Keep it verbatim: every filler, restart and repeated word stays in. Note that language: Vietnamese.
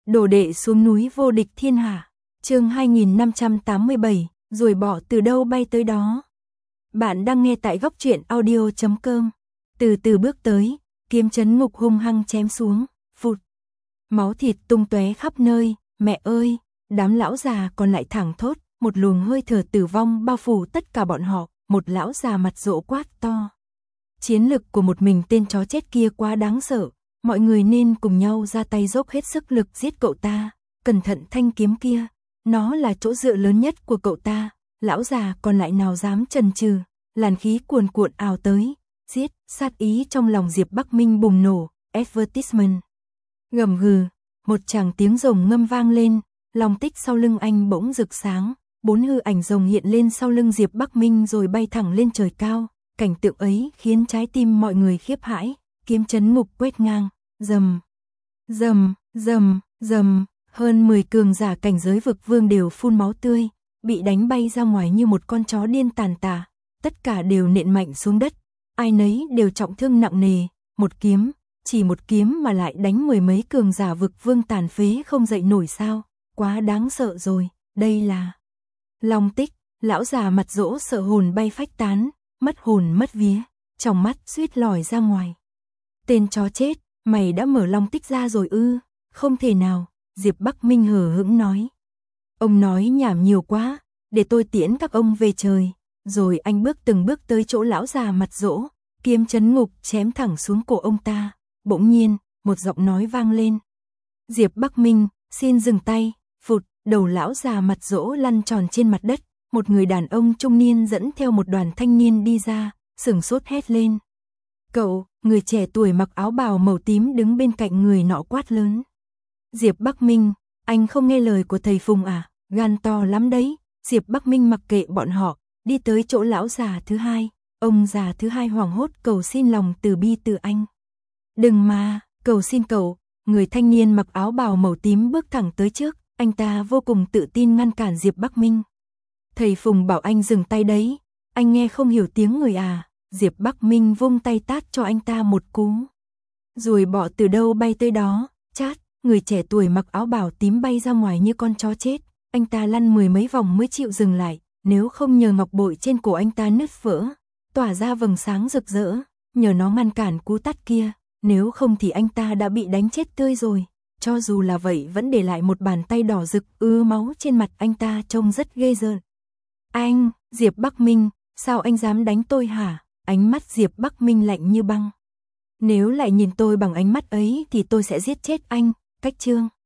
Đồ đệ xuống núi vô địch thiên hạ. Chương hai nghìn năm trăm tám mươi bảy, rồi bỏ từ đâu bay tới đó. Bạn đang nghe tại góc truyện audio chấm com. Từ từ bước tới, kiếm chấn ngục hung hăng chém xuống, phụt. Máu thịt tung tóe khắp nơi, mẹ ơi, đám lão già còn lại thẳng thốt, một luồng hơi thở tử vong bao phủ tất cả bọn họ, một lão già mặt rỗ quát to. Chiến lực của một mình tên chó chết kia quá đáng sợ, mọi người nên cùng nhau ra tay dốc hết sức lực giết cậu ta, cẩn thận thanh kiếm kia, nó là chỗ dựa lớn nhất của cậu ta, lão già còn lại nào dám chần chừ, làn khí cuồn cuộn ào tới, giết, sát ý trong lòng Diệp Bắc Minh bùng nổ, advertisement. Gầm gừ, một tràng tiếng rồng ngâm vang lên, long tích sau lưng anh bỗng rực sáng, bốn hư ảnh rồng hiện lên sau lưng Diệp Bắc Minh rồi bay thẳng lên trời cao, cảnh tượng ấy khiến trái tim mọi người khiếp hãi, kiếm chấn ngục quét ngang, rầm, rầm, rầm, rầm, hơn mười cường giả cảnh giới vực vương đều phun máu tươi, bị đánh bay ra ngoài như một con chó điên tàn tà, tất cả đều nện mạnh xuống đất, ai nấy đều trọng thương nặng nề, một kiếm, chỉ một kiếm mà lại đánh mười mấy cường giả vực vương tàn phế không dậy nổi sao, quá đáng sợ rồi, đây là Long Tích, lão già mặt rỗ sợ hồn bay phách tán, mất hồn mất vía, trong mắt suýt lòi ra ngoài. Tên chó chết, mày đã mở Long Tích ra rồi ư? Không thể nào, Diệp Bắc Minh hờ hững nói. Ông nói nhảm nhiều quá, để tôi tiễn các ông về trời. Rồi anh bước từng bước tới chỗ lão già mặt rỗ, kiếm chấn ngục chém thẳng xuống cổ ông ta. Bỗng nhiên, một giọng nói vang lên. Diệp Bắc Minh, xin dừng tay, phụt, đầu lão già mặt rỗ lăn tròn trên mặt đất. Một người đàn ông trung niên dẫn theo một đoàn thanh niên đi ra, sửng sốt hét lên. Cậu, người trẻ tuổi mặc áo bào màu tím đứng bên cạnh người nọ quát lớn. Diệp Bắc Minh, anh không nghe lời của thầy Phùng à, gan to lắm đấy. Diệp Bắc Minh mặc kệ bọn họ, đi tới chỗ lão già thứ hai. Ông già thứ hai hoảng hốt cầu xin lòng từ bi từ anh. Đừng mà, cầu xin cậu. Người thanh niên mặc áo bào màu tím bước thẳng tới trước, anh ta vô cùng tự tin ngăn cản Diệp Bắc Minh. Thầy Phùng bảo anh dừng tay đấy, anh nghe không hiểu tiếng người à. Diệp Bắc Minh vung tay tát cho anh ta một cú. Rồi bỏ từ đâu bay tới đó, chát, người trẻ tuổi mặc áo bào tím bay ra ngoài như con chó chết. Anh ta lăn mười mấy vòng mới chịu dừng lại, nếu không nhờ ngọc bội trên cổ anh ta nứt vỡ, tỏa ra vầng sáng rực rỡ, nhờ nó ngăn cản cú tát kia, nếu không thì anh ta đã bị đánh chết tươi rồi. Cho dù là vậy vẫn để lại một bàn tay đỏ rực ứ máu trên mặt anh ta trông rất ghê rợn. Anh, Diệp Bắc Minh, sao anh dám đánh tôi hả? Ánh mắt Diệp Bắc Minh lạnh như băng. Nếu lại nhìn tôi bằng ánh mắt ấy thì tôi sẽ giết chết anh, cách chương.